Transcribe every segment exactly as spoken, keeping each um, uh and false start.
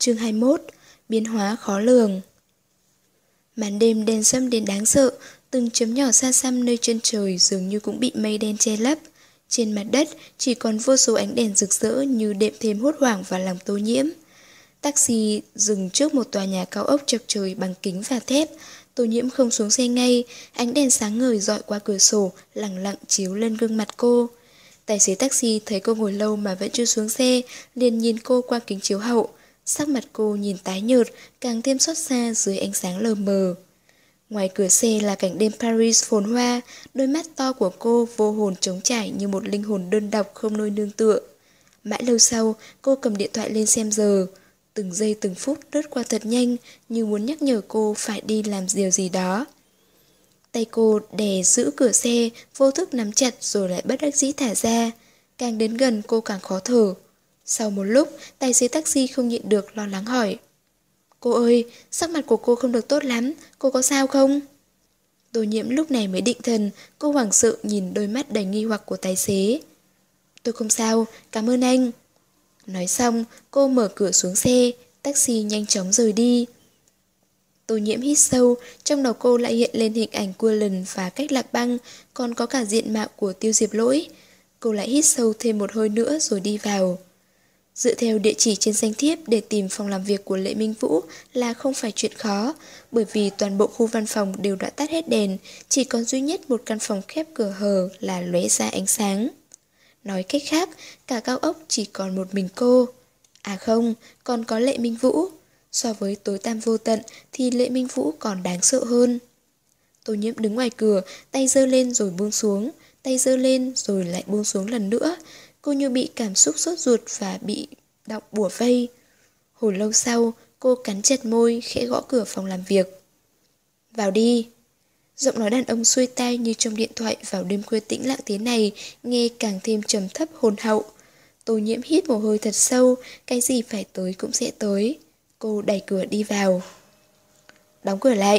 Chương hai mươi mốt. Biến hóa khó lường. Màn đêm đen sẫm đến đáng sợ, từng chấm nhỏ xa xăm nơi chân trời dường như cũng bị mây đen che lấp. Trên mặt đất chỉ còn vô số ánh đèn rực rỡ như đệm thêm hốt hoảng vào lòng Tô Nhiễm. Taxi dừng trước một tòa nhà cao ốc chọc trời bằng kính và thép. Tô Nhiễm không xuống xe ngay, ánh đèn sáng ngời dọi qua cửa sổ, lẳng lặng chiếu lên gương mặt cô. Tài xế taxi thấy cô ngồi lâu mà vẫn chưa xuống xe, liền nhìn cô qua kính chiếu hậu. Sắc mặt cô nhìn tái nhợt, càng thêm xót xa dưới ánh sáng lờ mờ. Ngoài cửa xe là cảnh đêm Paris phồn hoa, đôi mắt to của cô vô hồn trống trải như một linh hồn đơn độc không nơi nương tựa. Mãi lâu sau, cô cầm điện thoại lên xem giờ. Từng giây từng phút lướt qua thật nhanh, như muốn nhắc nhở cô phải đi làm điều gì đó. Tay cô đè giữ cửa xe, vô thức nắm chặt rồi lại bất đắc dĩ thả ra. Càng đến gần cô càng khó thở. Sau một lúc, tài xế taxi không nhịn được lo lắng hỏi. Cô ơi, sắc mặt của cô không được tốt lắm, cô có sao không? Tô Nhiễm lúc này mới định thần, cô hoảng sợ nhìn đôi mắt đầy nghi hoặc của tài xế. Tôi không sao, cảm ơn anh. Nói xong, cô mở cửa xuống xe, taxi nhanh chóng rời đi. Tô Nhiễm hít sâu, trong đầu cô lại hiện lên hình ảnh Cullen và Cách Lạc Băng, còn có cả diện mạo của Tiêu Diệp Lỗi. Cô lại hít sâu thêm một hơi nữa rồi đi vào. Dựa theo địa chỉ trên danh thiếp để tìm phòng làm việc của Lệ Minh Vũ là không phải chuyện khó, bởi vì toàn bộ khu văn phòng đều đã tắt hết đèn, chỉ còn duy nhất một căn phòng khép cửa hờ là lóe ra ánh sáng. Nói cách khác, cả cao ốc chỉ còn một mình cô. À không, còn có Lệ Minh Vũ. So với tối tăm vô tận thì Lệ Minh Vũ còn đáng sợ hơn. Tô Nhiễm đứng ngoài cửa, tay giơ lên rồi buông xuống, tay giơ lên rồi lại buông xuống lần nữa. Cô như bị cảm xúc sốt ruột và bị động bủa vây. Hồi lâu sau, cô cắn chặt môi, khẽ gõ cửa phòng làm việc. Vào đi. Giọng nói đàn ông xuôi tai như trong điện thoại vào đêm khuya tĩnh lặng thế này, nghe càng thêm trầm thấp hồn hậu. Tô Nhiễm hít một hơi thật sâu, cái gì phải tới cũng sẽ tới. Cô đẩy cửa đi vào. Đóng cửa lại.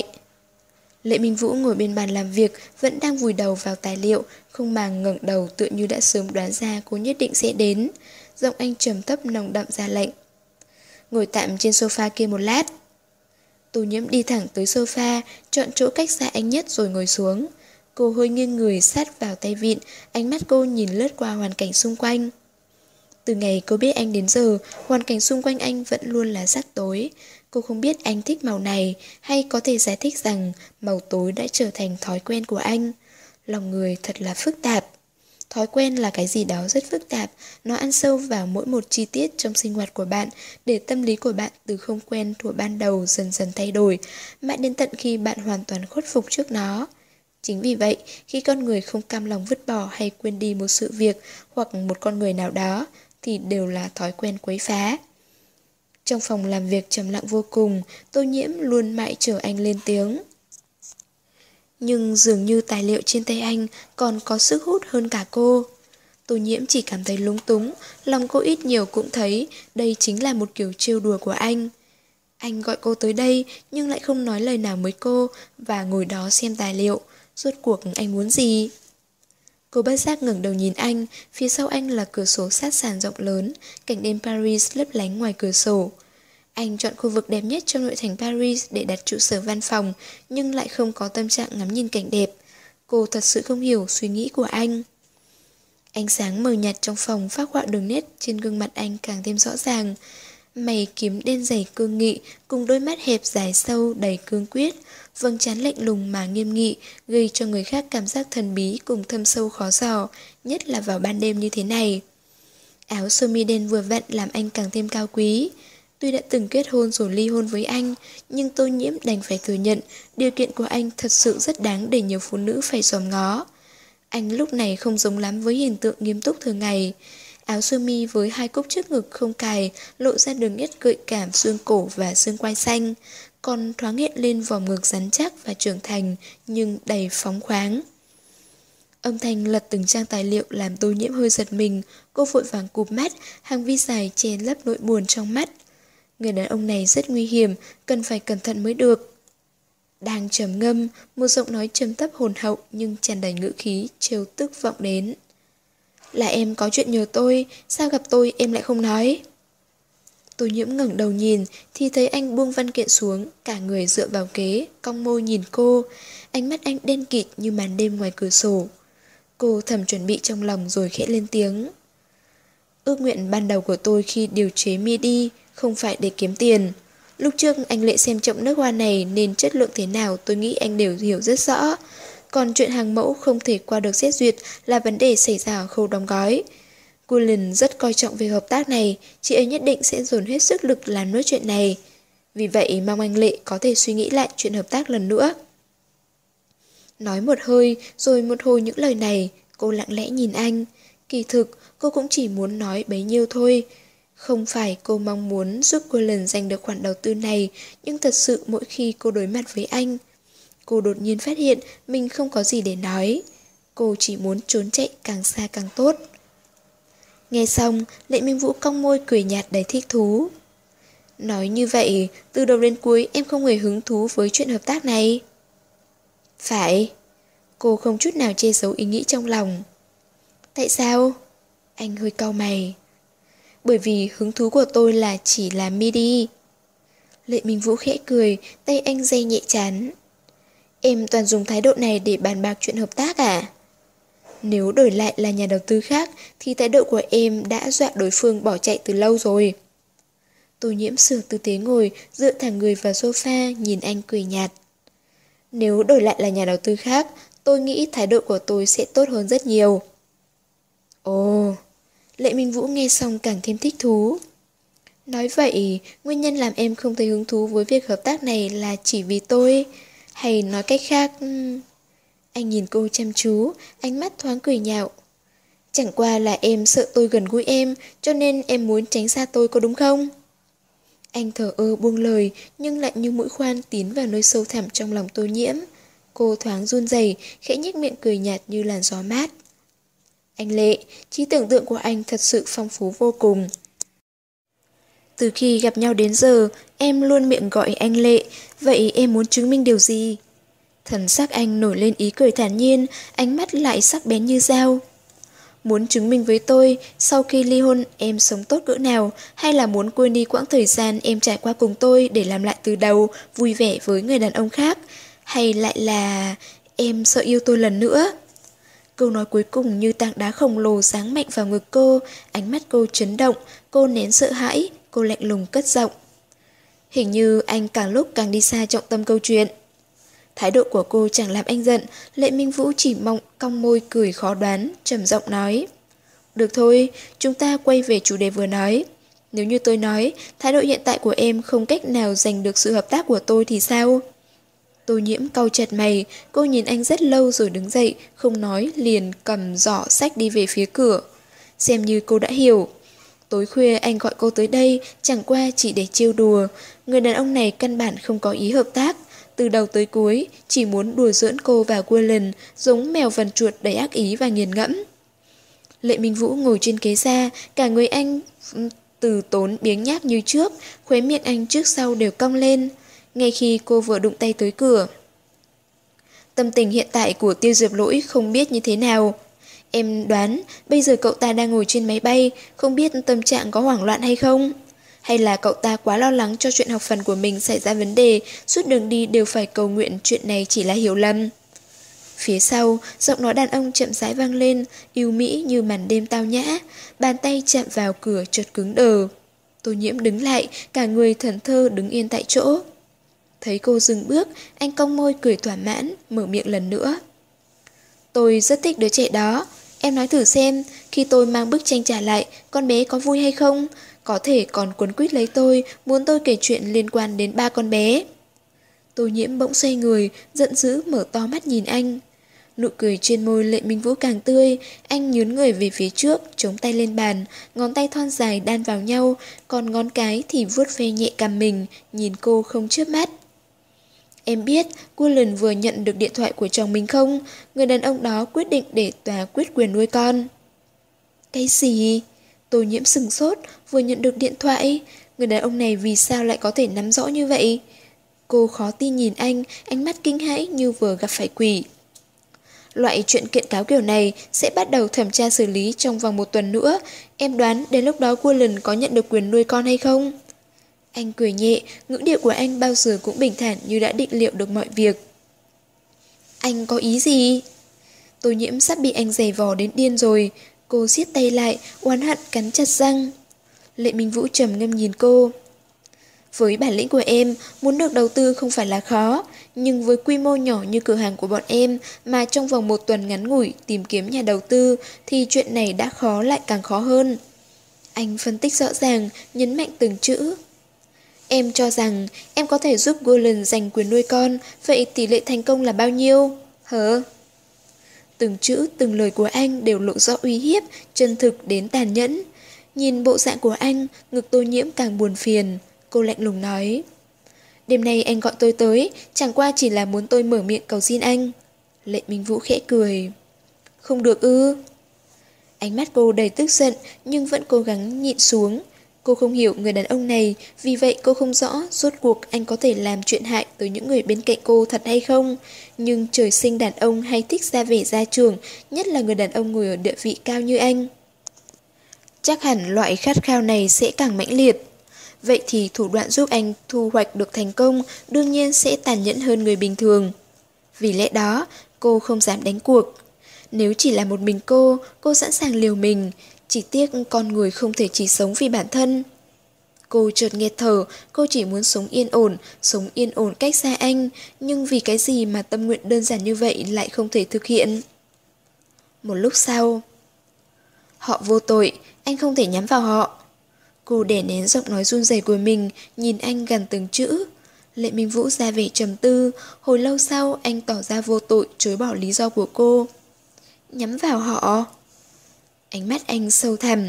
Lệ Minh Vũ ngồi bên bàn làm việc, vẫn đang vùi đầu vào tài liệu, không màng ngẩng đầu tựa như đã sớm đoán ra cô nhất định sẽ đến. Giọng anh trầm thấp nồng đậm ra lệnh. Ngồi tạm trên sofa kia một lát. Tô Nhiễm đi thẳng tới sofa, chọn chỗ cách xa anh nhất rồi ngồi xuống. Cô hơi nghiêng người sát vào tay vịn, ánh mắt cô nhìn lướt qua hoàn cảnh xung quanh. Từ ngày cô biết anh đến giờ, hoàn cảnh xung quanh anh vẫn luôn là sắc tối. Cô không biết anh thích màu này, hay có thể giải thích rằng màu tối đã trở thành thói quen của anh. Lòng người thật là phức tạp. Thói quen là cái gì đó rất phức tạp, nó ăn sâu vào mỗi một chi tiết trong sinh hoạt của bạn, để tâm lý của bạn từ không quen thuở ban đầu dần dần thay đổi, mãi đến tận khi bạn hoàn toàn khuất phục trước nó. Chính vì vậy, khi con người không cam lòng vứt bỏ hay quên đi một sự việc hoặc một con người nào đó, thì đều là thói quen quấy phá. Trong phòng làm việc trầm lặng vô cùng, Tô Nhiễm luôn mãi chờ anh lên tiếng. Nhưng dường như tài liệu trên tay anh còn có sức hút hơn cả cô. Tô Nhiễm chỉ cảm thấy lúng túng, lòng cô ít nhiều cũng thấy đây chính là một kiểu trêu đùa của anh. Anh gọi cô tới đây nhưng lại không nói lời nào với cô và ngồi đó xem tài liệu. Rốt cuộc anh muốn gì? Cô bất giác ngẩng đầu nhìn anh, phía sau anh là cửa sổ sát sàn rộng lớn, cảnh đêm Paris lấp lánh ngoài cửa sổ. Anh chọn khu vực đẹp nhất trong nội thành Paris để đặt trụ sở văn phòng, nhưng lại không có tâm trạng ngắm nhìn cảnh đẹp. Cô thật sự không hiểu suy nghĩ của anh. Ánh sáng mờ nhạt trong phòng phác họa đường nét trên gương mặt anh càng thêm rõ ràng. Mày kiếm đen dày cương nghị, cùng đôi mắt hẹp dài sâu đầy cương quyết, vầng trán lạnh lùng mà nghiêm nghị, gây cho người khác cảm giác thần bí cùng thâm sâu khó dò, nhất là vào ban đêm như thế này. Áo sơ mi đen vừa vặn làm anh càng thêm cao quý. Tuy đã từng kết hôn rồi ly hôn với anh, nhưng Tô Nhiễm đành phải thừa nhận điều kiện của anh thật sự rất đáng để nhiều phụ nữ phải dòm ngó. Anh lúc này không giống lắm với hình tượng nghiêm túc thường ngày. Áo sơ mi với hai cúc trước ngực không cài lộ ra đường nét gợi cảm xương cổ và xương quai xanh, còn thoáng hiện lên vòng ngực rắn chắc và trưởng thành nhưng đầy phóng khoáng. Âm thanh lật từng trang tài liệu làm Tô Nhiễm hơi giật mình. Cô vội vàng cụp mắt, hàng vi dài che lấp nỗi buồn trong mắt. Người đàn ông này rất nguy hiểm, cần phải cẩn thận mới được. Đang trầm ngâm, một giọng nói trầm thấp hồn hậu nhưng tràn đầy ngữ khí trêu tức vọng đến. Là em có chuyện nhờ tôi, sao gặp tôi em lại không nói? Tô Nhiễm ngẩng đầu nhìn thì thấy anh buông văn kiện xuống, cả người dựa vào ghế, cong môi nhìn cô. Ánh mắt anh đen kịt như màn đêm ngoài cửa sổ. Cô thầm chuẩn bị trong lòng rồi khẽ lên tiếng. Ước nguyện ban đầu của tôi khi điều chế midi không phải để kiếm tiền. Lúc trước anh Lệ xem trọng nước hoa này nên chất lượng thế nào tôi nghĩ anh đều hiểu rất rõ. Còn chuyện hàng mẫu không thể qua được xét duyệt là vấn đề xảy ra ở khâu đóng gói. Cullen rất coi trọng việc hợp tác này, chị ấy nhất định sẽ dồn hết sức lực làm nốt chuyện này. Vì vậy mong anh Lệ có thể suy nghĩ lại chuyện hợp tác lần nữa. Nói một hơi rồi một hồi những lời này, cô lặng lẽ nhìn anh. Kỳ thực, cô cũng chỉ muốn nói bấy nhiêu thôi. Không phải cô mong muốn giúp Cullen giành được khoản đầu tư này, nhưng thật sự mỗi khi cô đối mặt với anh, cô đột nhiên phát hiện mình không có gì để nói. Cô chỉ muốn trốn chạy càng xa càng tốt. Nghe xong, Lệ Minh Vũ cong môi cười nhạt đầy thích thú. Nói như vậy, từ đầu đến cuối em không hề hứng thú với chuyện hợp tác này. Phải. Cô không chút nào che giấu ý nghĩ trong lòng. Tại sao? Anh hơi cau mày. Bởi vì hứng thú của tôi là chỉ là midi. Lệ Minh Vũ khẽ cười, tay anh day nhẹ chán. Em toàn dùng thái độ này để bàn bạc chuyện hợp tác à? Nếu đổi lại là nhà đầu tư khác thì thái độ của em đã dọa đối phương bỏ chạy từ lâu rồi. Tô Nhiễm sửa tư thế ngồi, dựa thẳng người vào sofa, nhìn anh cười nhạt. Nếu đổi lại là nhà đầu tư khác, tôi nghĩ thái độ của tôi sẽ tốt hơn rất nhiều. Ồ, Lệ Minh Vũ nghe xong càng thêm thích thú. Nói vậy, nguyên nhân làm em không thấy hứng thú với việc hợp tác này là chỉ vì tôi, hay nói cách khác... Anh nhìn cô chăm chú, ánh mắt thoáng cười nhạo. Chẳng qua là em sợ tôi gần gũi em, cho nên em muốn tránh xa tôi có đúng không? Anh thở ơ buông lời, nhưng lại như mũi khoan tiến vào nơi sâu thẳm trong lòng Tô Nhiễm. Cô thoáng run rẩy, khẽ nhếch miệng cười nhạt như làn gió mát. Anh Lệ, trí tưởng tượng của anh thật sự phong phú vô cùng. Từ khi gặp nhau đến giờ, em luôn miệng gọi anh Lệ, vậy em muốn chứng minh điều gì? Thần sắc anh nổi lên ý cười thản nhiên, ánh mắt lại sắc bén như dao. Muốn chứng minh với tôi, sau khi ly hôn em sống tốt cỡ nào, hay là muốn quên đi quãng thời gian em trải qua cùng tôi để làm lại từ đầu, vui vẻ với người đàn ông khác, hay lại là em sợ yêu tôi lần nữa? Câu nói cuối cùng như tảng đá khổng lồ giáng mạnh vào ngực cô, ánh mắt cô chấn động, cô nén sợ hãi, cô lạnh lùng cất giọng. Hình như anh càng lúc càng đi xa trọng tâm câu chuyện. Thái độ của cô chẳng làm anh giận, Lệ Minh Vũ chỉ mong cong môi cười khó đoán, trầm giọng nói. Được thôi, chúng ta quay về chủ đề vừa nói. Nếu như tôi nói, thái độ hiện tại của em không cách nào giành được sự hợp tác của tôi thì sao? Tô Nhiễm cau chặt mày, cô nhìn anh rất lâu rồi đứng dậy, không nói, liền cầm giỏ sách đi về phía cửa. Xem như cô đã hiểu. Tối khuya anh gọi cô tới đây, chẳng qua chỉ để trêu đùa. Người đàn ông này căn bản không có ý hợp tác. Từ đầu tới cuối, chỉ muốn đùa giỡn cô và Cullen, giống mèo vần chuột đầy ác ý và nghiền ngẫm. Lệ Minh Vũ ngồi trên ghế ra, cả người anh từ tốn biếng nhác như trước, khóe miệng anh trước sau đều cong lên. Ngay khi cô vừa đụng tay tới cửa. Tâm tình hiện tại của Tiêu Diệp Lỗi không biết như thế nào. Em đoán bây giờ cậu ta đang ngồi trên máy bay, không biết tâm trạng có hoảng loạn hay không? Hay là cậu ta quá lo lắng cho chuyện học phần của mình xảy ra vấn đề, suốt đường đi đều phải cầu nguyện chuyện này chỉ là hiểu lầm? Phía sau, giọng nói đàn ông chậm rãi vang lên, yêu mỹ như màn đêm tao nhã, bàn tay chạm vào cửa chợt cứng đờ. Tô Nhiễm đứng lại, cả người thẫn thờ đứng yên tại chỗ. Thấy cô dừng bước, anh cong môi cười thỏa mãn, mở miệng lần nữa. Tôi rất thích đứa trẻ đó. Em nói thử xem, khi tôi mang bức tranh trả lại, con bé có vui hay không? Có thể còn quấn quýt lấy tôi, muốn tôi kể chuyện liên quan đến ba con bé. Tô Nhiễm bỗng xoay người, giận dữ mở to mắt nhìn anh. Nụ cười trên môi Lệ Minh Vũ càng tươi, anh nhún người về phía trước, chống tay lên bàn, ngón tay thon dài đan vào nhau, còn ngón cái thì vuốt ve nhẹ cằm mình, nhìn cô không chớp mắt. Em biết Cullen vừa nhận được điện thoại của chồng mình không? Người đàn ông đó quyết định để tòa quyết quyền nuôi con. Cái gì? Tô Nhiễm sừng sốt, vừa nhận được điện thoại. Người đàn ông này vì sao lại có thể nắm rõ như vậy? Cô khó tin nhìn anh, ánh mắt kinh hãi như vừa gặp phải quỷ. Loại chuyện kiện cáo kiểu này sẽ bắt đầu thẩm tra xử lý trong vòng một tuần nữa. Em đoán đến lúc đó Cullen có nhận được quyền nuôi con hay không? Anh cười nhẹ, ngữ điệu của anh bao giờ cũng bình thản như đã định liệu được mọi việc. Anh có ý gì? Tô Nhiễm sắp bị anh giày vò đến điên rồi. Cô siết tay lại, oán hận cắn chặt răng. Lệ Minh Vũ trầm ngâm nhìn cô. Với bản lĩnh của em, muốn được đầu tư không phải là khó, nhưng với quy mô nhỏ như cửa hàng của bọn em mà trong vòng một tuần ngắn ngủi tìm kiếm nhà đầu tư thì chuyện này đã khó lại càng khó hơn. Anh phân tích rõ ràng, nhấn mạnh từng chữ. Em cho rằng em có thể giúp Golden giành quyền nuôi con, vậy tỷ lệ thành công là bao nhiêu? Hả? Từng chữ, từng lời của anh đều lộ rõ uy hiếp, chân thực đến tàn nhẫn. Nhìn bộ dạng của anh, ngực Tô Nhiễm càng buồn phiền. Cô lạnh lùng nói. Đêm nay anh gọi tôi tới, chẳng qua chỉ là muốn tôi mở miệng cầu xin anh. Lệ Minh Vũ khẽ cười. Không được ư? Ánh mắt cô đầy tức giận nhưng vẫn cố gắng nhịn xuống. Cô không hiểu người đàn ông này, vì vậy cô không rõ rốt cuộc anh có thể làm chuyện hại tới những người bên cạnh cô thật hay không. Nhưng trời sinh đàn ông hay thích ra vẻ gia trưởng, nhất là người đàn ông ngồi ở địa vị cao như anh. Chắc hẳn loại khát khao này sẽ càng mãnh liệt. Vậy thì thủ đoạn giúp anh thu hoạch được thành công đương nhiên sẽ tàn nhẫn hơn người bình thường. Vì lẽ đó, cô không dám đánh cuộc. Nếu chỉ là một mình cô, cô sẵn sàng liều mình. Chỉ tiếc con người không thể chỉ sống vì bản thân. Cô chợt nghẹt thở, cô chỉ muốn sống yên ổn, sống yên ổn cách xa anh. Nhưng vì cái gì mà tâm nguyện đơn giản như vậy lại không thể thực hiện? Một lúc sau, họ vô tội, anh không thể nhắm vào họ. Cô đè nén giọng nói run rẩy của mình, nhìn anh gần từng chữ. Lệ Minh Vũ ra vẻ trầm tư, hồi lâu sau anh tỏ ra vô tội chối bỏ lý do của cô. Nhắm vào họ? Ánh mắt anh sâu thẳm.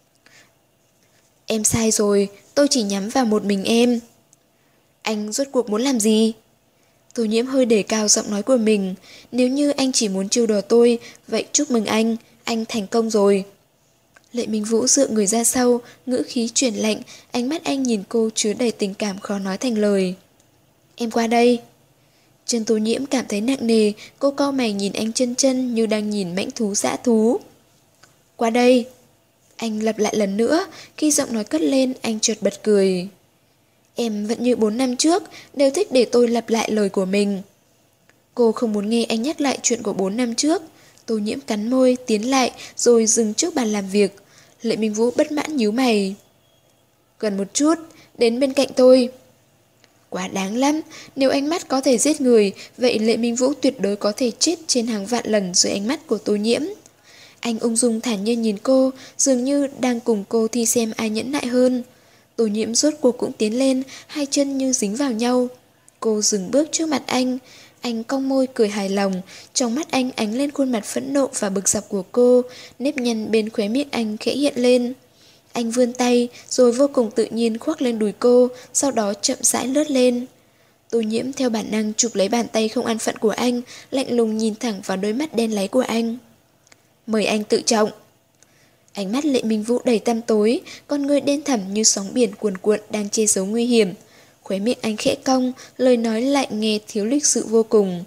Em sai rồi, tôi chỉ nhắm vào một mình em. Anh rốt cuộc muốn làm gì? Tô Nhiễm hơi đề cao giọng nói của mình. Nếu như anh chỉ muốn trêu đùa tôi, vậy chúc mừng anh, anh thành công rồi. Lệ Minh Vũ dựa người ra sau, ngữ khí chuyển lạnh, ánh mắt anh nhìn cô chứa đầy tình cảm khó nói thành lời. Em qua đây. Chân Tô Nhiễm cảm thấy nặng nề, cô cau mày nhìn anh chân chân như đang nhìn mãnh thú dã thú. Qua đây. Anh lặp lại lần nữa, khi giọng nói cất lên anh chợt bật cười. Em vẫn như bốn năm trước, đều thích để tôi lặp lại lời của mình. Cô không muốn nghe anh nhắc lại chuyện của bốn năm trước. Tô Nhiễm cắn môi, tiến lại, rồi dừng trước bàn làm việc. Lệ Minh Vũ bất mãn nhíu mày. Gần một chút, đến bên cạnh tôi. Quá đáng lắm, nếu ánh mắt có thể giết người, vậy Lệ Minh Vũ tuyệt đối có thể chết trên hàng vạn lần dưới ánh mắt của Tô Nhiễm. Anh ung dung thản nhiên nhìn cô, dường như đang cùng cô thi xem ai nhẫn nại hơn. Tô Nhiễm rốt cuộc cũng tiến lên, hai chân như dính vào nhau. Cô dừng bước trước mặt anh. Anh cong môi cười hài lòng, trong mắt anh ánh lên khuôn mặt phẫn nộ và bực dọc của cô, nếp nhăn bên khóe miệng anh khẽ hiện lên. Anh vươn tay, rồi vô cùng tự nhiên khoác lên đùi cô, sau đó chậm rãi lướt lên. Tô Nhiễm theo bản năng chụp lấy bàn tay không an phận của anh, lạnh lùng nhìn thẳng vào đôi mắt đen láy của anh. Mời anh tự trọng. Ánh mắt Lệ Minh Vũ đầy tăm tối, con người đen thẳm như sóng biển cuồn cuộn đang che giấu nguy hiểm. Khóe miệng anh khẽ cong, lời nói lại nghe thiếu lịch sự vô cùng.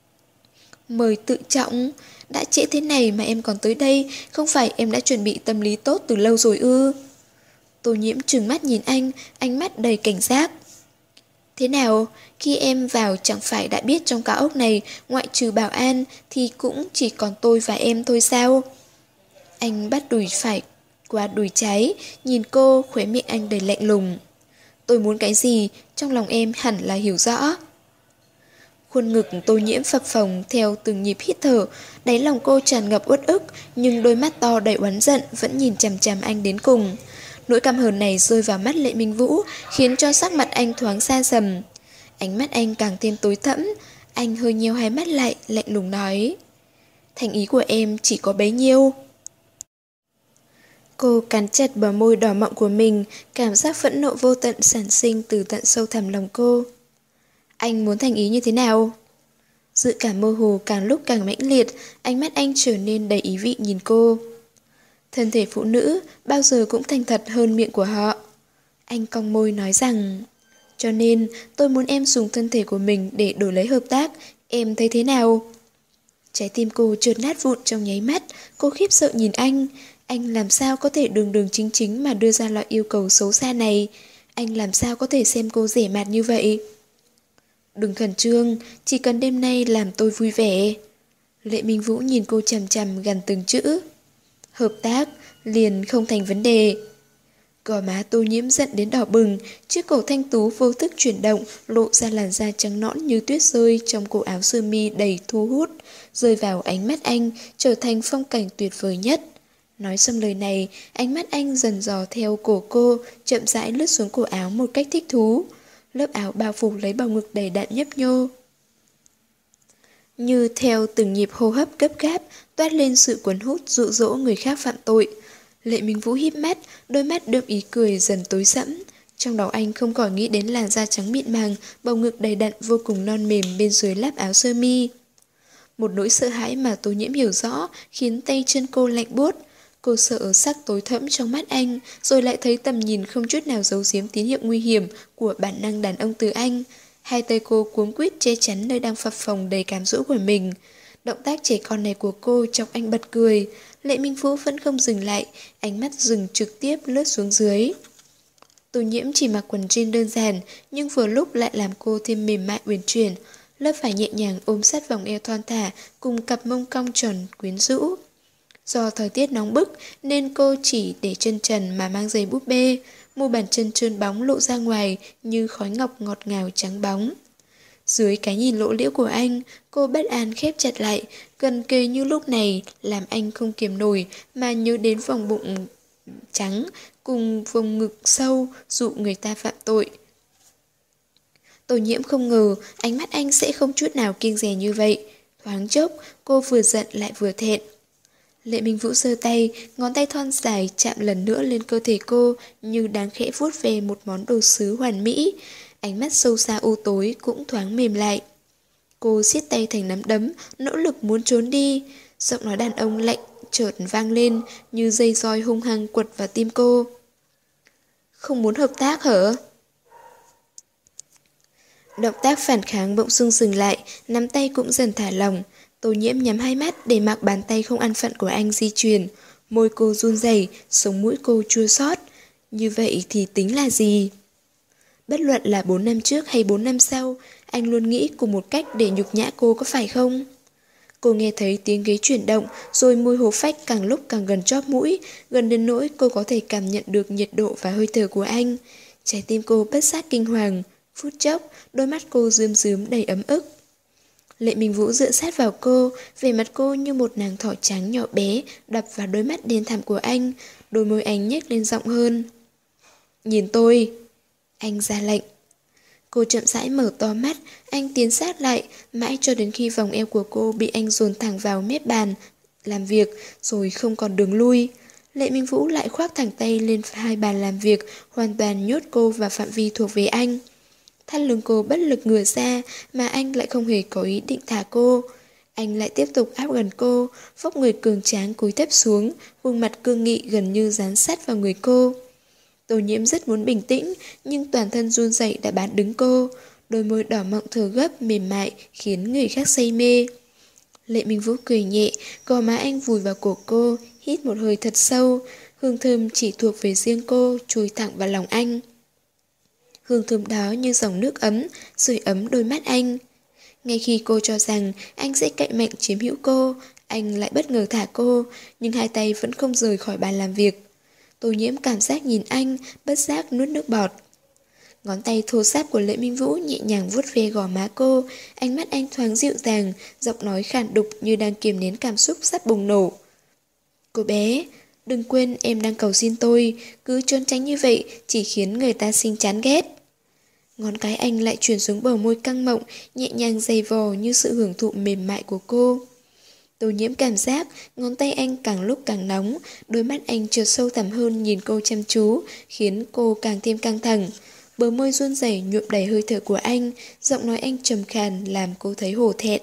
Mời tự trọng, đã trễ thế này mà em còn tới đây, không phải em đã chuẩn bị tâm lý tốt từ lâu rồi ư? Tô Nhiễm trừng mắt nhìn anh, ánh mắt đầy cảnh giác. Thế nào, khi em vào chẳng phải đã biết trong cao ốc này, ngoại trừ bảo an, thì cũng chỉ còn tôi và em thôi sao? Anh bắt đùi phải qua đùi trái, nhìn cô, khóe miệng anh đầy lạnh lùng. Tôi muốn cái gì, trong lòng em hẳn là hiểu rõ. Khuôn ngực Tô Nhiễm phập phồng theo từng nhịp hít thở, đáy lòng cô tràn ngập uất ức, nhưng đôi mắt to đầy oán giận vẫn nhìn chằm chằm anh đến cùng. Nỗi căm hờn này rơi vào mắt Lệ Minh Vũ, khiến cho sắc mặt anh thoáng xa sầm. Ánh mắt anh càng thêm tối thẫm, anh hơi nheo hai mắt lại, lạnh lùng nói. Thành ý của em chỉ có bấy nhiêu. Cô cắn chặt bờ môi đỏ mọng của mình, cảm giác phẫn nộ vô tận sản sinh từ tận sâu thẳm lòng cô. Anh muốn thành ý như thế nào? Dự cảm mơ hồ càng lúc càng mãnh liệt, ánh mắt anh trở nên đầy ý vị nhìn cô. Thân thể phụ nữ bao giờ cũng thành thật hơn miệng của họ. Anh cong môi nói rằng, cho nên tôi muốn em dùng thân thể của mình để đổi lấy hợp tác, em thấy thế nào? Trái tim cô trượt nát vụn trong nháy mắt, cô khiếp sợ nhìn anh. Anh làm sao có thể đường đường chính chính mà đưa ra loại yêu cầu xấu xa này? Anh làm sao có thể xem cô rẻ mạt như vậy? Đừng khẩn trương, chỉ cần đêm nay làm tôi vui vẻ. Lệ Minh Vũ nhìn cô chằm chằm gần từng chữ. Hợp tác, liền không thành vấn đề. Gò má Tô Nhiễm giận đến đỏ bừng, chiếc cổ thanh tú vô thức chuyển động, lộ ra làn da trắng nõn như tuyết rơi trong cổ áo sơ mi đầy thu hút, rơi vào ánh mắt anh, trở thành phong cảnh tuyệt vời nhất. Nói xong lời này, ánh mắt anh dần dò theo cổ cô, chậm rãi lướt xuống cổ áo một cách thích thú. Lớp áo bao phủ lấy bầu ngực đầy đặn nhấp nhô. Như theo từng nhịp hô hấp gấp gáp, toát lên sự cuốn hút dụ dỗ người khác phạm tội. Lệ Minh Vũ híp mắt, đôi mắt đượm ý cười dần tối sẫm. Trong đầu anh không khỏi nghĩ đến làn da trắng mịn màng, bầu ngực đầy đặn vô cùng non mềm bên dưới láp áo sơ mi. Một nỗi sợ hãi mà Tô Nhiễm hiểu rõ khiến tay chân cô lạnh buốt. Cô sợ sắc tối thẫm trong mắt anh, rồi lại thấy tầm nhìn không chút nào giấu giếm tín hiệu nguy hiểm của bản năng đàn ông từ anh. Hai tay cô cuống quýt che chắn nơi đang phập phồng đầy cám dỗ của mình. Động tác trẻ con này của cô chọc anh bật cười. Lệ Minh Vũ vẫn không dừng lại, ánh mắt dừng trực tiếp lướt xuống dưới. Tô Nhiễm chỉ mặc quần jean đơn giản, nhưng vừa lúc lại làm cô thêm mềm mại uyển chuyển. Lớp vải nhẹ nhàng ôm sát vòng eo thon thả cùng cặp mông cong tròn quyến rũ. Do thời tiết nóng bức nên cô chỉ để chân trần mà mang giày búp bê, mu bàn chân trơn bóng lộ ra ngoài như khói ngọc ngọt ngào trắng bóng. Dưới cái nhìn lộ liễu của anh, cô bất an khép chặt lại, gần kề như lúc này làm anh không kiềm nổi mà nhớ đến vòng bụng trắng cùng vùng ngực sâu dụ người ta phạm tội. Tô Nhiễm không ngờ ánh mắt anh sẽ không chút nào kiêng dè như vậy. Thoáng chốc, cô vừa giận lại vừa thẹn. Lệ Minh Vũ giơ tay, ngón tay thon dài chạm lần nữa lên cơ thể cô như đáng khẽ vuốt về một món đồ sứ hoàn mỹ. Ánh mắt sâu xa u tối cũng thoáng mềm lại. Cô siết tay thành nắm đấm, nỗ lực muốn trốn đi. Giọng nói đàn ông lạnh chợt vang lên như dây roi hung hăng quật vào tim cô. Không muốn hợp tác hả? Động tác phản kháng bỗng dưng dừng lại, nắm tay cũng dần thả lỏng. Tô Nhiễm nhắm hai mắt để mặc bàn tay không an phận của anh di chuyển. Môi cô run rẩy, sống mũi cô chua xót. Như vậy thì tính là gì? Bất luận là bốn năm trước hay bốn năm sau, anh luôn nghĩ cùng một cách để nhục nhã cô có phải không? Cô nghe thấy tiếng ghế chuyển động, rồi mùi hổ phách càng lúc càng gần chóp mũi, gần đến nỗi cô có thể cảm nhận được nhiệt độ và hơi thở của anh. Trái tim cô bất giác kinh hoàng. Phút chốc, đôi mắt cô rướm rướm đầy ấm ức. Lệ Minh Vũ dựa sát vào cô, vẻ mặt cô như một nàng thỏ trắng nhỏ bé đập vào đôi mắt đen thẳm của anh, đôi môi anh nhếch lên giọng hơn. Nhìn tôi. Anh ra lệnh. Cô chậm rãi mở to mắt, anh tiến sát lại, mãi cho đến khi vòng eo của cô bị anh dồn thẳng vào mép bàn làm việc, rồi không còn đường lui. Lệ Minh Vũ lại khoác thẳng tay lên hai bàn làm việc, hoàn toàn nhốt cô vào phạm vi thuộc về anh. Thắt lưng cô bất lực ngửa ra, mà anh lại không hề có ý định thả cô. Anh lại tiếp tục áp gần cô, vóc người cường tráng cúi thấp xuống, khuôn mặt cương nghị gần như dán sát vào người cô. Tô Nhiễm rất muốn bình tĩnh, nhưng toàn thân run rẩy đã bán đứng cô. Đôi môi đỏ mọng thở gấp mềm mại khiến người khác say mê. Lệ Minh Vũ cười nhẹ, gò má anh vùi vào cổ cô, hít một hơi thật sâu. Hương thơm chỉ thuộc về riêng cô, chui thẳng vào lòng anh. Hương thơm đó như dòng nước ấm, sưởi ấm đôi mắt anh. Ngay khi cô cho rằng anh sẽ cậy mạnh chiếm hữu cô, anh lại bất ngờ thả cô, nhưng hai tay vẫn không rời khỏi bàn làm việc. Tô Nhiễm cảm giác nhìn anh, bất giác nuốt nước bọt. Ngón tay thô ráp của Lệ Minh Vũ nhẹ nhàng vuốt ve gò má cô, ánh mắt anh thoáng dịu dàng, giọng nói khàn đục như đang kiềm nén cảm xúc sắp bùng nổ. Cô bé, đừng quên em đang cầu xin tôi, cứ trốn tránh như vậy chỉ khiến người ta sinh chán ghét. Ngón cái anh lại chuyển xuống bờ môi căng mọng, nhẹ nhàng dày vò như sự hưởng thụ mềm mại của cô. Tô Nhiễm cảm giác ngón tay anh càng lúc càng nóng, đôi mắt anh chợt sâu thẳm hơn nhìn cô chăm chú, khiến cô càng thêm căng thẳng. Bờ môi run rẩy nhuộm đầy hơi thở của anh, giọng nói anh trầm khàn làm cô thấy hổ thẹn.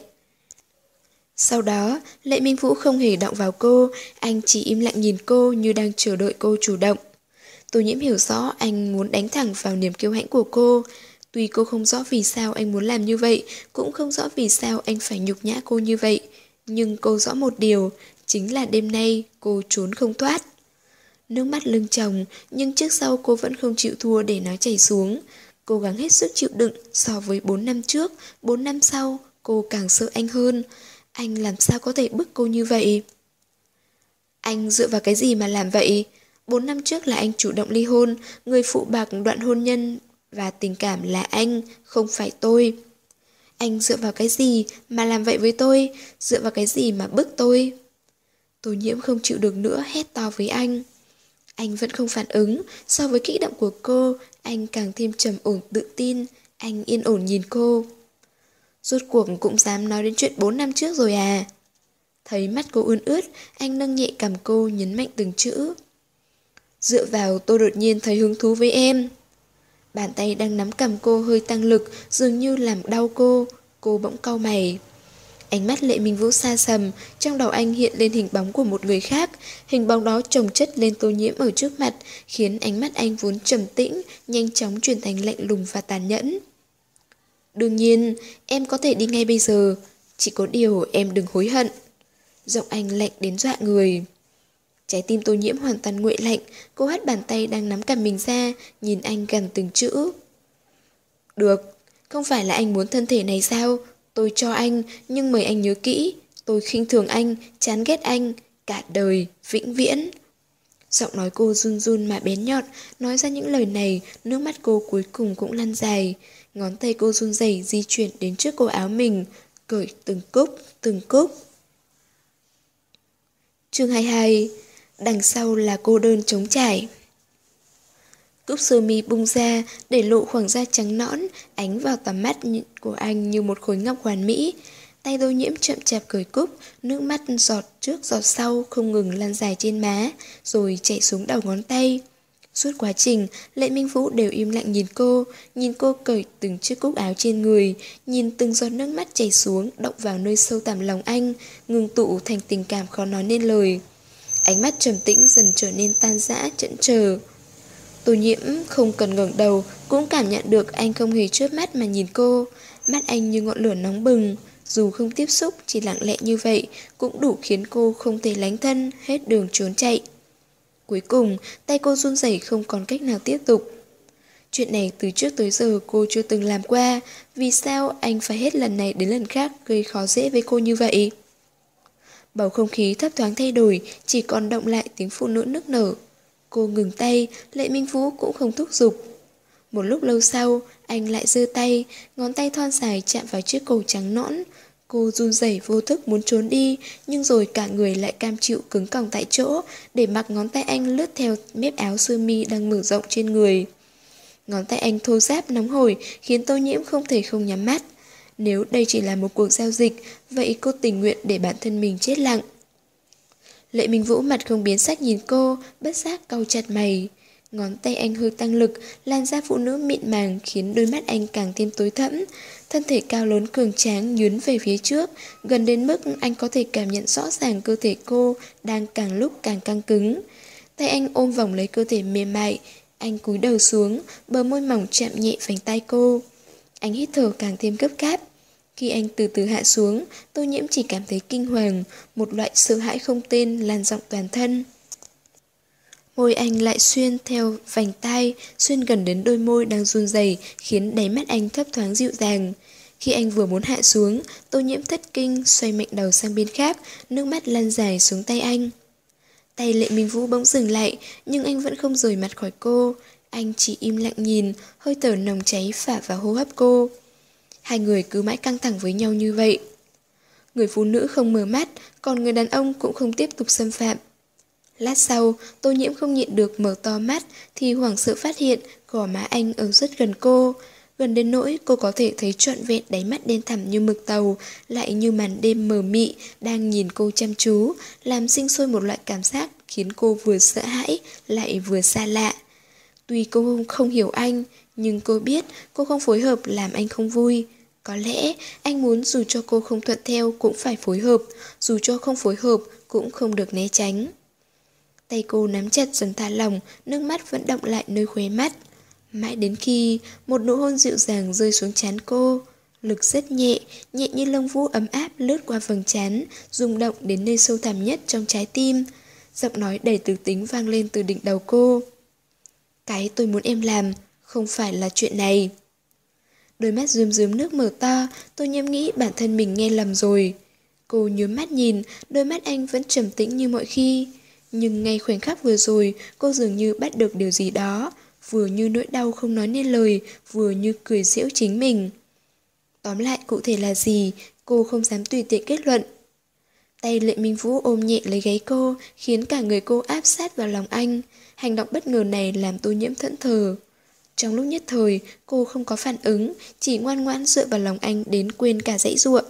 Sau đó, Lệ Minh Vũ không hề động vào cô, anh chỉ im lặng nhìn cô như đang chờ đợi cô chủ động. Tô Nhiễm hiểu rõ anh muốn đánh thẳng vào niềm kiêu hãnh của cô. Tuy cô không rõ vì sao anh muốn làm như vậy, cũng không rõ vì sao anh phải nhục nhã cô như vậy. Nhưng cô rõ một điều, chính là đêm nay cô trốn không thoát. Nước mắt lưng tròng, nhưng trước sau cô vẫn không chịu thua để nó chảy xuống. Cố gắng hết sức chịu đựng so với bốn năm trước, bốn năm sau, cô càng sợ anh hơn. Anh làm sao có thể bức cô như vậy? Anh dựa vào cái gì mà làm vậy? Bốn năm trước là anh chủ động ly hôn, người phụ bạc đoạn hôn nhân và tình cảm là anh, không phải tôi. Anh dựa vào cái gì mà làm vậy với tôi? Dựa vào cái gì mà bức tôi? Tô Nhiễm không chịu được nữa hét to với anh. Anh vẫn không phản ứng, so với kích động của cô, anh càng thêm trầm ổn tự tin, anh yên ổn nhìn cô. Rốt cuộc cũng dám nói đến chuyện bốn năm trước rồi à? Thấy mắt cô ươn ướt, anh nâng nhẹ cằm cô nhấn mạnh từng chữ. Dựa vào tôi đột nhiên thấy hứng thú với em. Bàn tay đang nắm cằm cô hơi tăng lực, dường như làm đau cô, cô bỗng cau mày. Ánh mắt Lệ Minh Vũ xa sầm, trong đầu anh hiện lên hình bóng của một người khác, hình bóng đó chồng chất lên Tô Nhiễm ở trước mặt, khiến ánh mắt anh vốn trầm tĩnh, nhanh chóng chuyển thành lạnh lùng và tàn nhẫn. Đương nhiên, em có thể đi ngay bây giờ, chỉ có điều em đừng hối hận. Giọng anh lạnh đến dọa người. Trái tim Tô Nhiễm hoàn toàn nguội lạnh, cô hất bàn tay đang nắm cằm mình ra, nhìn anh gần từng chữ. Được, không phải là anh muốn thân thể này sao? Tôi cho anh, nhưng mời anh nhớ kỹ, tôi khinh thường anh, chán ghét anh, cả đời, vĩnh viễn. Giọng nói cô run run mà bén nhọn, nói ra những lời này, nước mắt cô cuối cùng cũng lăn dài. Ngón tay cô run rẩy di chuyển đến trước cổ áo mình, cởi từng cúc, từng cúc. Chương hai mươi hai, đằng sau là cô đơn trống trải. Cúc sơ mi bung ra, để lộ khoảng da trắng nõn, ánh vào tầm mắt của anh như một khối ngọc hoàn mỹ. Tay Tô Nhiễm chậm chạp cởi cúc, nước mắt giọt trước giọt sau không ngừng lan dài trên má, rồi chảy xuống đầu ngón tay. Suốt quá trình, Lệ Minh Vũ đều im lặng nhìn cô, nhìn cô cởi từng chiếc cúc áo trên người, nhìn từng giọt nước mắt chảy xuống, động vào nơi sâu tẳm lòng anh, ngừng tụ thành tình cảm khó nói nên lời. Ánh mắt trầm tĩnh dần trở nên tan rã, chững chừ. Tô Nhiễm không cần ngẩng đầu, cũng cảm nhận được anh không hề chớp mắt mà nhìn cô. Mắt anh như ngọn lửa nóng bừng, dù không tiếp xúc, chỉ lặng lẽ như vậy, cũng đủ khiến cô không thể lánh thân, hết đường trốn chạy. Cuối cùng, tay cô run rẩy không còn cách nào tiếp tục. Chuyện này từ trước tới giờ cô chưa từng làm qua, vì sao anh phải hết lần này đến lần khác gây khó dễ với cô như vậy? Bầu không khí thấp thoáng thay đổi, chỉ còn động lại tiếng phụ nữ nức nở. Cô ngừng tay, Lệ Minh Vũ cũng không thúc giục. Một lúc lâu sau, anh lại giơ tay, ngón tay thon dài chạm vào chiếc cổ trắng nõn. Cô run rẩy vô thức muốn trốn đi, nhưng rồi cả người lại cam chịu cứng còng tại chỗ, để mặc ngón tay anh lướt theo mép áo sơ mi đang mở rộng trên người. Ngón tay anh thô ráp nóng hổi, khiến Tô Nhiễm không thể không nhắm mắt. Nếu đây chỉ là một cuộc giao dịch, vậy cô tình nguyện để bản thân mình chết lặng. Lệ Minh Vũ mặt không biến sắc nhìn cô, bất giác cau chặt mày. Ngón tay anh hơi tăng lực, làn da phụ nữ mịn màng khiến đôi mắt anh càng thêm tối thẫm. Thân thể cao lớn cường tráng nhún về phía trước, gần đến mức anh có thể cảm nhận rõ ràng cơ thể cô đang càng lúc càng căng cứng. Tay anh ôm vòng lấy cơ thể mềm mại, anh cúi đầu xuống, bờ môi mỏng chạm nhẹ vành tay cô. Anh hít thở càng thêm gấp gáp. Khi anh từ từ hạ xuống, Tô Nhiễm chỉ cảm thấy kinh hoàng, một loại sợ hãi không tên lan rộng toàn thân. Môi anh lại xuyên theo vành tai, xuyên gần đến đôi môi đang run rẩy, khiến đáy mắt anh thấp thoáng dịu dàng. Khi anh vừa muốn hạ xuống, Tô Nhiễm thất kinh, xoay mạnh đầu sang bên khác, nước mắt lăn dài xuống tay anh. Tay Lệ Minh Vũ bỗng dừng lại, nhưng anh vẫn không rời mặt khỏi cô. Anh chỉ im lặng nhìn, hơi thở nồng cháy phả vào hô hấp cô. Hai người cứ mãi căng thẳng với nhau như vậy. Người phụ nữ không mở mắt, còn người đàn ông cũng không tiếp tục xâm phạm. Lát sau, Tô Nhiễm không nhịn được mở to mắt, thì hoảng sợ phát hiện gò má anh ở rất gần cô. Gần đến nỗi cô có thể thấy trọn vẹn đáy mắt đen thẳm như mực tàu, lại như màn đêm mờ mị, đang nhìn cô chăm chú, làm sinh sôi một loại cảm giác khiến cô vừa sợ hãi, lại vừa xa lạ. Tuy cô không, không hiểu anh, nhưng cô biết cô không phối hợp làm anh không vui. Có lẽ anh muốn dù cho cô không thuận theo cũng phải phối hợp, dù cho không phối hợp cũng không được né tránh. Tay cô nắm chặt dần thả lỏng, nước mắt vẫn đọng lại nơi khóe mắt. Mãi đến khi một nụ hôn dịu dàng rơi xuống trán cô, lực rất nhẹ, nhẹ như lông vũ ấm áp lướt qua vầng trán, rung động đến nơi sâu thẳm nhất trong trái tim. giọng nói đầy từ tính vang lên từ đỉnh đầu cô. Cái tôi muốn em làm, không phải là chuyện này. Đôi mắt rơm rớm nước mở to, Tô Nhiễm nghĩ bản thân mình nghe lầm rồi. Cô nhướng mắt nhìn, đôi mắt anh vẫn trầm tĩnh như mọi khi. Nhưng ngay khoảnh khắc vừa rồi, cô dường như bắt được điều gì đó, vừa như nỗi đau không nói nên lời, vừa như cười giễu chính mình. Tóm lại cụ thể là gì, cô không dám tùy tiện kết luận. Tay Lệ Minh Vũ ôm nhẹ lấy gáy cô, khiến cả người cô áp sát vào lòng anh. Hành động bất ngờ này làm Tô Nhiễm thẫn thờ. Trong lúc nhất thời, cô không có phản ứng, chỉ ngoan ngoãn dựa vào lòng anh đến quên cả dãy giụa.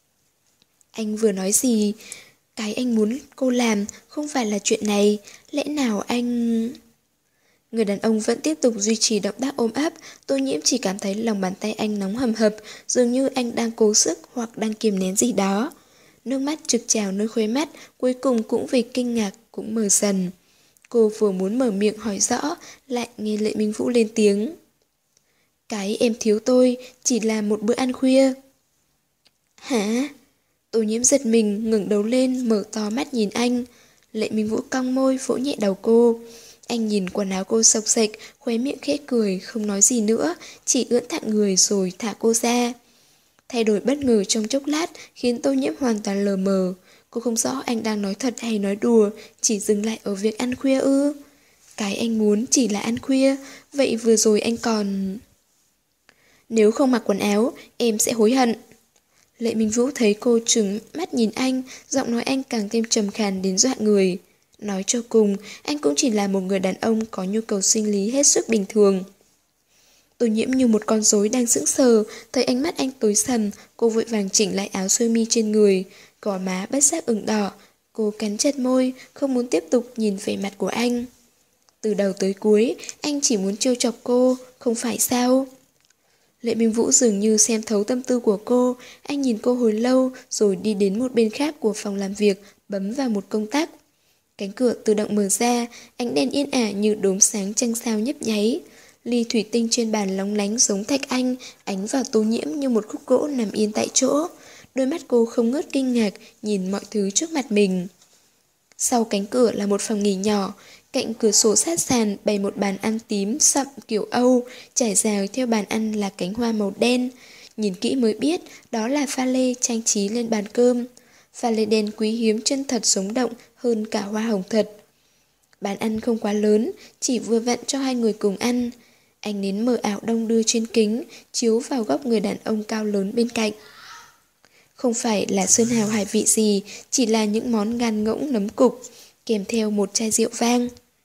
Anh vừa nói gì? Cái anh muốn cô làm không phải là chuyện này, lẽ nào anh... Người đàn ông vẫn tiếp tục duy trì động tác ôm ấp, Tô Nhiễm chỉ cảm thấy lòng bàn tay anh nóng hầm hập, dường như anh đang cố sức hoặc đang kiềm nén gì đó. Nước mắt trực trào nơi khóe mắt, cuối cùng cũng vì kinh ngạc cũng mờ dần. Cô vừa muốn mở miệng hỏi rõ, lại nghe Lệ Minh Vũ lên tiếng. Cái em thiếu tôi chỉ là một bữa ăn khuya. Hả? Tô Nhiễm giật mình, ngẩng đầu lên, mở to mắt nhìn anh. Lệ Minh Vũ cong môi, vỗ nhẹ đầu cô. Anh nhìn quần áo cô xộc xệch, khóe miệng khẽ cười, không nói gì nữa, chỉ ưỡn thẳng người rồi thả cô ra. Thay đổi bất ngờ trong chốc lát khiến Tô Nhiễm hoàn toàn lờ mờ. Cô không rõ anh đang nói thật hay nói đùa, chỉ dừng lại ở việc ăn khuya ư. Cái anh muốn chỉ là ăn khuya, vậy vừa rồi anh còn... Nếu không mặc quần áo, em sẽ hối hận. Lệ Minh Vũ thấy cô trừng mắt nhìn anh, giọng nói anh càng thêm trầm khàn đến dọa người. Nói cho cùng, anh cũng chỉ là một người đàn ông có nhu cầu sinh lý hết sức bình thường. Tô Nhiễm như một con rối đang sững sờ, thấy ánh mắt anh tối sầm, cô vội vàng chỉnh lại áo sơ mi trên người, gò má bất giác ửng đỏ. Cô cắn chặt môi, không muốn tiếp tục nhìn về mặt của anh. Từ đầu tới cuối, anh chỉ muốn trêu chọc cô, không phải sao? Lệ Minh Vũ dường như xem thấu tâm tư của cô, anh nhìn cô hồi lâu rồi đi đến một bên khác của phòng làm việc, bấm vào một công tắc. Cánh cửa tự động mở ra, ánh đèn yên ả như đốm sáng trăng sao nhấp nháy. Ly thủy tinh trên bàn lóng lánh giống thạch anh, ánh vào Tô Nhiễm như một khúc gỗ nằm yên tại chỗ. Đôi mắt cô không ngớt kinh ngạc, nhìn mọi thứ trước mặt mình. Sau cánh cửa là một phòng nghỉ nhỏ, cạnh cửa sổ sát sàn bày một bàn ăn tím sậm kiểu Âu, trải rào theo bàn ăn là cánh hoa màu đen. Nhìn kỹ mới biết đó là pha lê trang trí lên bàn cơm. Pha lê đen quý hiếm chân thật sống động hơn cả hoa hồng thật. Bàn ăn không quá lớn, chỉ vừa vặn cho hai người cùng ăn. Ánh nến mờ ảo đong đưa trên kính, chiếu vào góc người đàn ông cao lớn bên cạnh. Không phải là sơn hào hải vị gì, chỉ là những món gan ngỗng nấm cục, kèm theo một chai rượu vang.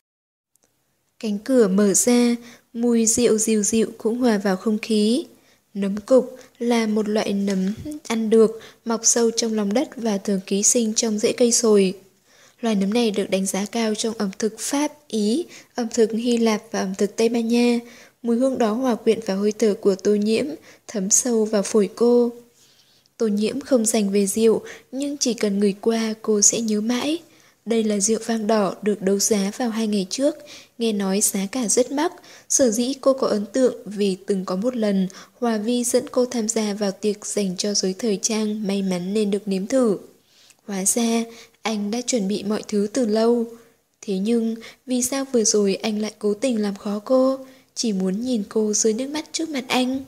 Cánh cửa mở ra, mùi rượu dịu dịu cũng hòa vào không khí. Nấm cục là một loại nấm ăn được, mọc sâu trong lòng đất và thường ký sinh trong rễ cây sồi. Loài nấm này được đánh giá cao trong ẩm thực Pháp, Ý, ẩm thực Hy Lạp và ẩm thực Tây Ban Nha. Mùi hương đó hòa quyện vào hơi thở của Tô Nhiễm, thấm sâu vào phổi cô. Tô Nhiễm không dành về rượu, nhưng chỉ cần ngửi qua cô sẽ nhớ mãi. Đây là rượu vang đỏ được đấu giá vào hai ngày trước, nghe nói giá cả rất mắc. Sở dĩ cô có ấn tượng vì từng có một lần Hòa Vi dẫn cô tham gia vào tiệc dành cho giới thời trang, may mắn nên được nếm thử. Hóa ra anh đã chuẩn bị mọi thứ từ lâu. Thế nhưng vì sao vừa rồi anh lại cố tình làm khó cô, chỉ muốn nhìn cô rơi nước mắt trước mặt anh?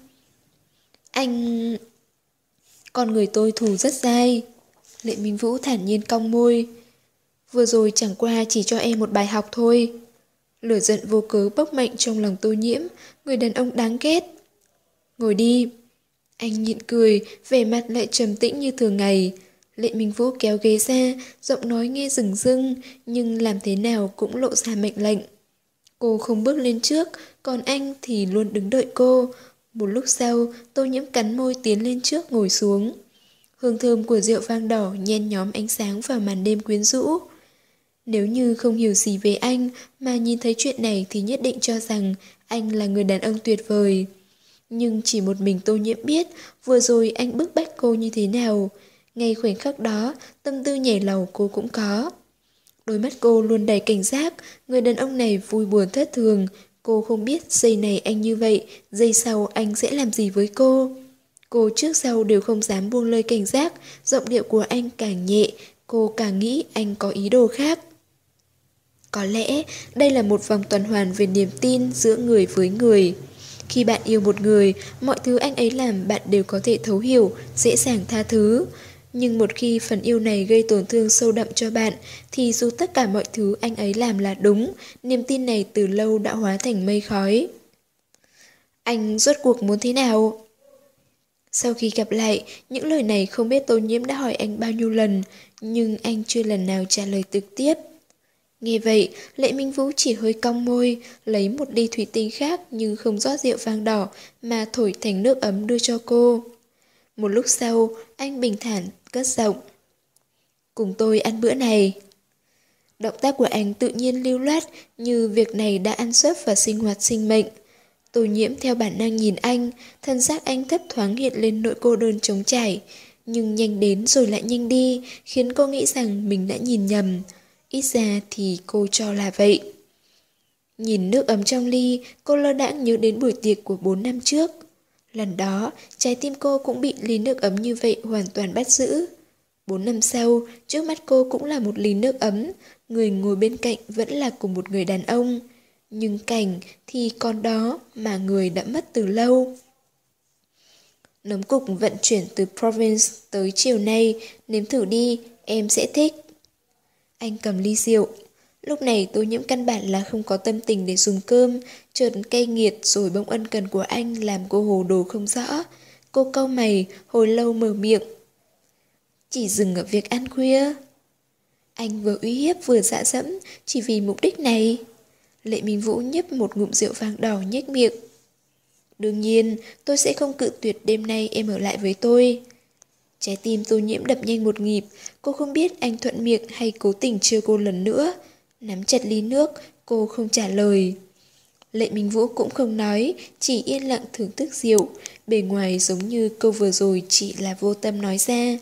Anh... Con người tôi thù rất dai. Lệ Minh Vũ thản nhiên cong môi. Vừa rồi chẳng qua chỉ cho em một bài học thôi. Lửa giận vô cớ bốc mạnh trong lòng Tô Nhiễm, người đàn ông đáng ghét. Ngồi đi. Anh nhịn cười, vẻ mặt lại trầm tĩnh như thường ngày. Lệ Minh Vũ kéo ghế ra, giọng nói nghe rừng rưng, nhưng làm thế nào cũng lộ ra mệnh lệnh. Cô không bước lên trước, còn anh thì luôn đứng đợi cô. Một lúc sau, Tô Nhiễm cắn môi tiến lên trước ngồi xuống. Hương thơm của rượu vang đỏ nhen nhóm ánh sáng vào màn đêm quyến rũ. Nếu như không hiểu gì về anh mà nhìn thấy chuyện này thì nhất định cho rằng anh là người đàn ông tuyệt vời. Nhưng chỉ một mình Tô Nhiễm biết vừa rồi anh bức bách cô như thế nào. Ngay khoảnh khắc đó, tâm tư nhảy lầu cô cũng có. Đôi mắt cô luôn đầy cảnh giác, người đàn ông này vui buồn thất thường. Cô không biết giây này anh như vậy, giây sau anh sẽ làm gì với cô. Cô trước sau đều không dám buông lơi cảnh giác, giọng điệu của anh càng nhẹ, cô càng nghĩ anh có ý đồ khác. Có lẽ đây là một vòng tuần hoàn về niềm tin giữa người với người. Khi bạn yêu một người, mọi thứ anh ấy làm bạn đều có thể thấu hiểu, dễ dàng tha thứ. Nhưng một khi phần yêu này gây tổn thương sâu đậm cho bạn, thì dù tất cả mọi thứ anh ấy làm là đúng, niềm tin này từ lâu đã hóa thành mây khói. Anh rốt cuộc muốn thế nào? Sau khi gặp lại, những lời này không biết Tô Nhiễm đã hỏi anh bao nhiêu lần, nhưng anh chưa lần nào trả lời trực tiếp. Nghe vậy, Lệ Minh Vũ chỉ hơi cong môi, lấy một ly thủy tinh khác nhưng không rót rượu vang đỏ mà thổi thành nước ấm đưa cho cô. Một lúc sau, anh bình thản cất giọng. Cùng tôi ăn bữa này. Động tác của anh tự nhiên lưu loát như việc này đã ăn xuất vào sinh hoạt sinh mệnh. Tô Nhiễm theo bản năng nhìn anh, thân xác anh thấp thoáng hiện lên nỗi cô đơn trống trải, nhưng nhanh đến rồi lại nhanh đi, khiến cô nghĩ rằng mình đã nhìn nhầm. Ít ra thì cô cho là vậy. Nhìn nước ấm trong ly, cô lơ đãng nhớ đến buổi tiệc của bốn năm trước. Lần đó, trái tim cô cũng bị ly nước ấm như vậy hoàn toàn bắt giữ. Bốn năm sau, trước mắt cô cũng là một ly nước ấm, người ngồi bên cạnh vẫn là cùng một người đàn ông. Nhưng cảnh thì còn đó mà người đã mất từ lâu. Nấm cục vận chuyển từ Provence tới chiều nay, nếm thử đi, em sẽ thích. Anh cầm ly rượu. Lúc này Tô Nhiễm căn bản là không có tâm tình để dùng cơm, chợt cay nghiệt rồi bỗng ân cần của anh làm cô hồ đồ không rõ. Cô cau mày, hồi lâu mở miệng. Chỉ dừng ở việc ăn khuya. Anh vừa uy hiếp vừa dã dẫm, chỉ vì mục đích này. Lệ Minh Vũ nhấp một ngụm rượu vang đỏ nhếch miệng. Đương nhiên, tôi sẽ không cự tuyệt đêm nay em ở lại với tôi. Trái tim Tô Nhiễm đập nhanh một nhịp, cô không biết anh thuận miệng hay cố tình trêu cô lần nữa. Nắm chặt ly nước, cô không trả lời. Lệ Minh Vũ cũng không nói, chỉ yên lặng thưởng thức rượu, bề ngoài giống như câu vừa rồi chỉ là vô tâm nói ra.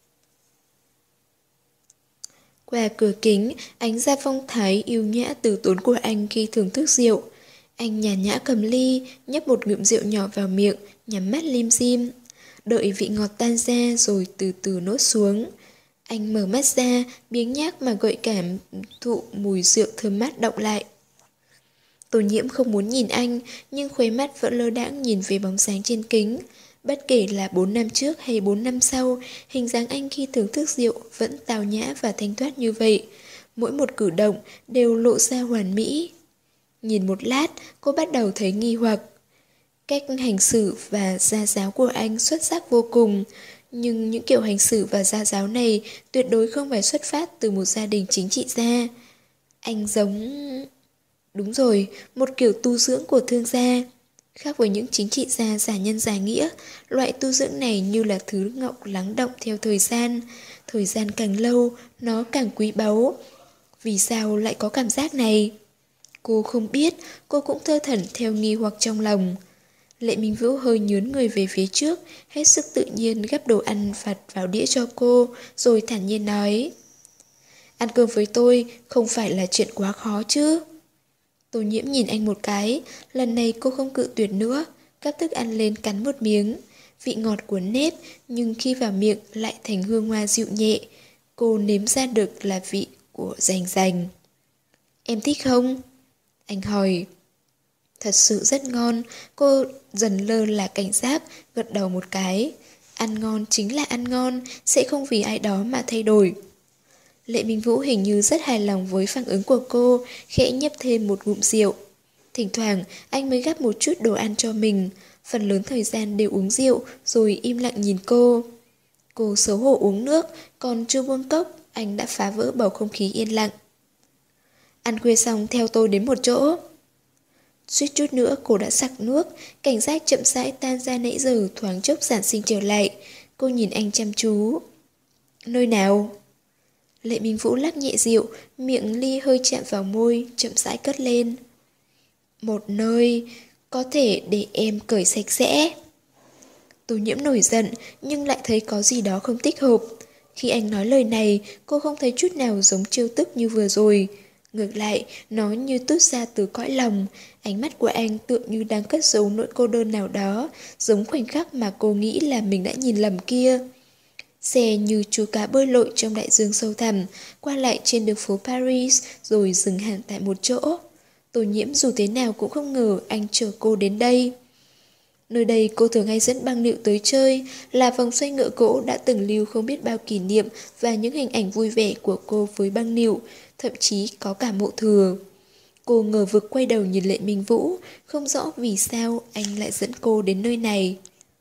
Qua cửa kính, ánh ra phong thái yêu nhã từ tốn của anh khi thưởng thức rượu. Anh nhàn nhã cầm ly, nhấp một ngụm rượu nhỏ vào miệng, nhắm mắt lim dim. Đợi vị ngọt tan ra rồi từ từ nốt xuống. Anh mở mắt ra, biếng nhác mà gợi cảm thụ mùi rượu thơm mát đọng lại. Tô Nhiễm không muốn nhìn anh, nhưng khuấy mắt vẫn lơ đãng nhìn về bóng sáng trên kính. Bất kể là bốn năm trước hay bốn năm sau, hình dáng anh khi thưởng thức rượu vẫn tào nhã và thanh thoát như vậy. Mỗi một cử động đều lộ ra hoàn mỹ. Nhìn một lát, cô bắt đầu thấy nghi hoặc. Cách hành xử và gia giáo của anh xuất sắc vô cùng, nhưng những kiểu hành xử và gia giáo này tuyệt đối không phải xuất phát từ một gia đình chính trị gia. Anh giống... Đúng rồi, một kiểu tu dưỡng của thương gia. Khác với những chính trị gia giả nhân giả nghĩa, loại tu dưỡng này như là thứ ngọc lắng động theo thời gian. Thời gian càng lâu, nó càng quý báu. Vì sao lại có cảm giác này? Cô không biết, cô cũng thơ thẩn theo nghi hoặc trong lòng. Lệ Minh Vũ hơi nhướn người về phía trước, hết sức tự nhiên gắp đồ ăn vặt vào đĩa cho cô, rồi thản nhiên nói. Ăn cơm với tôi không phải là chuyện quá khó chứ? Tô Nhiễm nhìn anh một cái, lần này cô không cự tuyệt nữa, gắp thức ăn lên cắn một miếng. Vị ngọt của nếp, nhưng khi vào miệng lại thành hương hoa dịu nhẹ. Cô nếm ra được là vị của rành rành. Em thích không? Anh hỏi. Thật sự rất ngon, cô dần lơ là cảnh giác, gật đầu một cái. Ăn ngon chính là ăn ngon, sẽ không vì ai đó mà thay đổi. Lệ Minh Vũ hình như rất hài lòng với phản ứng của cô, khẽ nhấp thêm một ngụm rượu. Thỉnh thoảng, anh mới gắp một chút đồ ăn cho mình, phần lớn thời gian đều uống rượu, rồi im lặng nhìn cô. Cô xấu hổ uống nước, còn chưa buông cốc, anh đã phá vỡ bầu không khí yên lặng. Ăn khuya xong theo tôi đến một chỗ. Suýt chút nữa cô đã sặc nước, cảnh giác chậm rãi tan ra nãy giờ thoáng chốc sản sinh trở lại. Cô nhìn anh chăm chú. Nơi nào? Lệ Minh Vũ lắc nhẹ rượu, miệng ly hơi chạm vào môi, chậm rãi cất lên. Một nơi có thể để em cởi sạch sẽ. Tô Nhiễm nổi giận, nhưng lại thấy có gì đó không thích hợp. Khi anh nói lời này, cô không thấy chút nào giống trêu tức như vừa rồi. Ngược lại, nó như tút ra từ cõi lòng. Ánh mắt của anh tựa như đang cất giấu nỗi cô đơn nào đó, giống khoảnh khắc mà cô nghĩ là mình đã nhìn lầm kia. Xe như chú cá bơi lội trong đại dương sâu thẳm, qua lại trên đường phố Paris rồi dừng hẳn tại một chỗ. Tô Nhiễm dù thế nào cũng không ngờ anh chở cô đến đây. Nơi đây cô thường hay dẫn băng nịu tới chơi, là vòng xoay ngựa gỗ đã từng lưu không biết bao kỷ niệm và những hình ảnh vui vẻ của cô với băng nịu, thậm chí có cả mộ thừa. Cô ngờ vực quay đầu nhìn Lệ Minh Vũ, không rõ vì sao anh lại dẫn cô đến nơi này.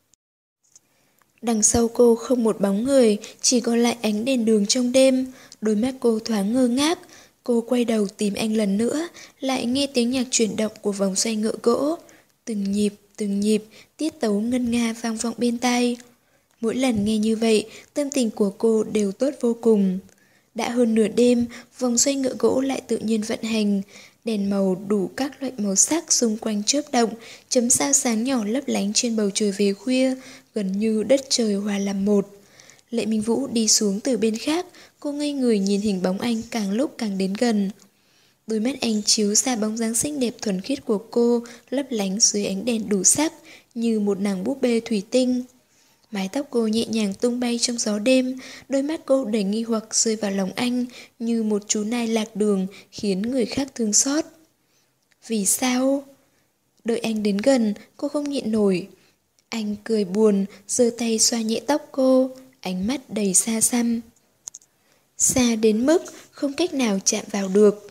Đằng sau cô không một bóng người, chỉ còn lại ánh đèn đường trong đêm, đôi mắt cô thoáng ngơ ngác. Cô quay đầu tìm anh lần nữa, lại nghe tiếng nhạc chuyển động của vòng xoay ngựa gỗ. Từng nhịp, từng nhịp, tiết tấu ngân nga vang vọng bên tai. Mỗi lần nghe như vậy, tâm tình của cô đều tốt vô cùng. Đã hơn nửa đêm, vòng xoay ngựa gỗ lại tự nhiên vận hành. Đèn màu đủ các loại màu sắc xung quanh chớp động, chấm sao sáng nhỏ lấp lánh trên bầu trời về khuya, gần như đất trời hòa làm một. Lệ Minh Vũ đi xuống từ bên khác, cô ngây người nhìn hình bóng anh càng lúc càng đến gần. Đôi mắt anh chiếu ra bóng dáng xinh đẹp thuần khiết của cô, lấp lánh dưới ánh đèn đủ sắc, như một nàng búp bê thủy tinh. Mái tóc cô nhẹ nhàng tung bay trong gió đêm, đôi mắt cô đầy nghi hoặc rơi vào lòng anh như một chú nai lạc đường khiến người khác thương xót. Vì sao? Đợi anh đến gần, cô không nhịn nổi. Anh cười buồn, giơ tay xoa nhẹ tóc cô, ánh mắt đầy xa xăm. Xa đến mức không cách nào chạm vào được.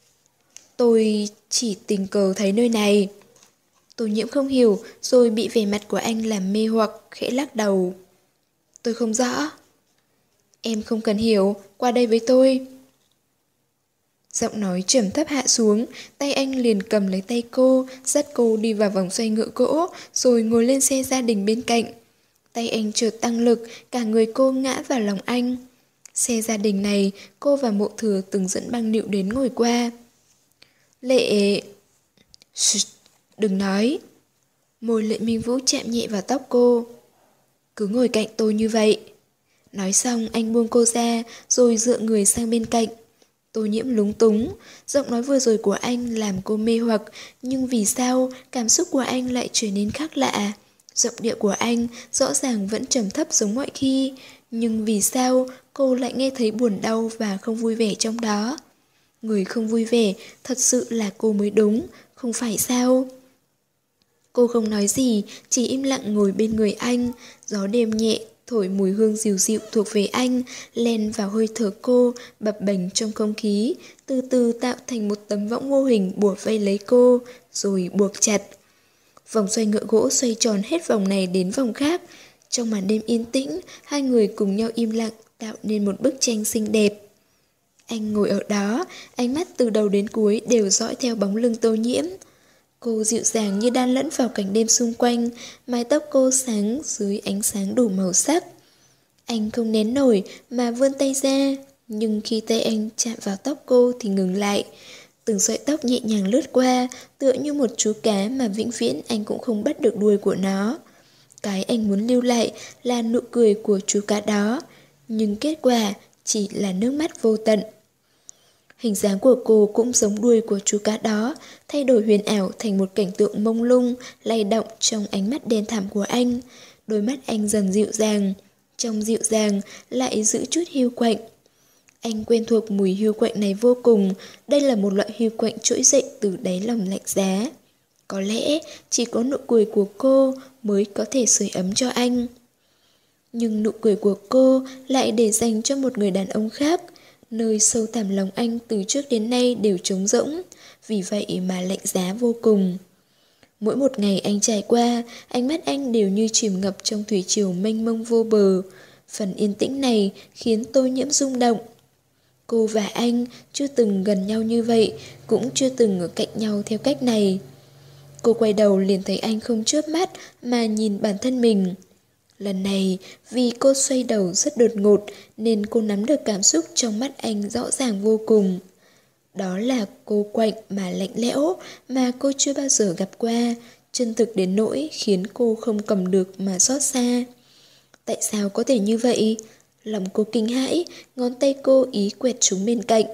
Tôi chỉ tình cờ thấy nơi này. Tô Nhiễm không hiểu, rồi bị vẻ mặt của anh làm mê hoặc, khẽ lắc đầu. Tôi không rõ. Em không cần hiểu, qua đây với tôi. Giọng nói trầm thấp hạ xuống, tay anh liền cầm lấy tay cô, dắt cô đi vào vòng xoay ngựa gỗ, rồi ngồi lên xe gia đình bên cạnh. Tay anh chợt tăng lực, cả người cô ngã vào lòng anh. Xe gia đình này, cô và Mộ Thừa từng dẫn băng nịu đến ngồi qua. Lệ... Shh, đừng nói. Môi Lệ Minh Vũ chạm nhẹ vào tóc cô. Cứ ngồi cạnh tôi như vậy. Nói xong anh buông cô ra, rồi dựa người sang bên cạnh. Tô Nhiễm lúng túng, giọng nói vừa rồi của anh làm cô mê hoặc, nhưng vì sao cảm xúc của anh lại trở nên khác lạ? Giọng điệu của anh rõ ràng vẫn trầm thấp giống mọi khi, nhưng vì sao cô lại nghe thấy buồn đau và không vui vẻ trong đó? Người không vui vẻ thật sự là cô mới đúng, không phải sao? Cô không nói gì, chỉ im lặng ngồi bên người anh, gió đêm nhẹ thổi mùi hương dịu dịu thuộc về anh, len vào hơi thở cô, bập bềnh trong không khí, từ từ tạo thành một tấm võng vô hình bủa vây lấy cô, rồi buộc chặt. Vòng xoay ngựa gỗ xoay tròn hết vòng này đến vòng khác. Trong màn đêm yên tĩnh, hai người cùng nhau im lặng tạo nên một bức tranh xinh đẹp. Anh ngồi ở đó, ánh mắt từ đầu đến cuối đều dõi theo bóng lưng Tô Nhiễm. Cô dịu dàng như đan lẫn vào cảnh đêm xung quanh, mái tóc cô sáng dưới ánh sáng đủ màu sắc. Anh không nén nổi mà vươn tay ra, nhưng khi tay anh chạm vào tóc cô thì ngừng lại. Từng sợi tóc nhẹ nhàng lướt qua, tựa như một chú cá mà vĩnh viễn anh cũng không bắt được đuôi của nó. Cái anh muốn lưu lại là nụ cười của chú cá đó, nhưng kết quả chỉ là nước mắt vô tận. Hình dáng của cô cũng giống đuôi của chú cá đó, thay đổi huyền ảo thành một cảnh tượng mông lung, lay động trong ánh mắt đen thẳm của anh. Đôi mắt anh dần dịu dàng, trong dịu dàng lại giữ chút hiu quạnh. Anh quen thuộc mùi hiu quạnh này vô cùng, đây là một loại hiu quạnh trỗi dậy từ đáy lòng lạnh giá. Có lẽ chỉ có nụ cười của cô mới có thể sưởi ấm cho anh. Nhưng nụ cười của cô lại để dành cho một người đàn ông khác. Nơi sâu thẳm lòng anh từ trước đến nay đều trống rỗng, vì vậy mà lạnh giá vô cùng. Mỗi một ngày anh trải qua, ánh mắt anh đều như chìm ngập trong thủy triều mênh mông vô bờ. Phần yên tĩnh này khiến Tô Nhiễm rung động. Cô và anh chưa từng gần nhau như vậy, cũng chưa từng ở cạnh nhau theo cách này. Cô quay đầu liền thấy anh không chớp mắt mà nhìn bản thân mình. Lần này, vì cô xoay đầu rất đột ngột nên cô nắm được cảm xúc trong mắt anh rõ ràng vô cùng. Đó là cô quạnh mà lạnh lẽo mà cô chưa bao giờ gặp qua, chân thực đến nỗi khiến cô không cầm được mà xót xa. Tại sao có thể như vậy? Lòng cô kinh hãi, ngón tay cô ý quẹt chúng bên cạnh.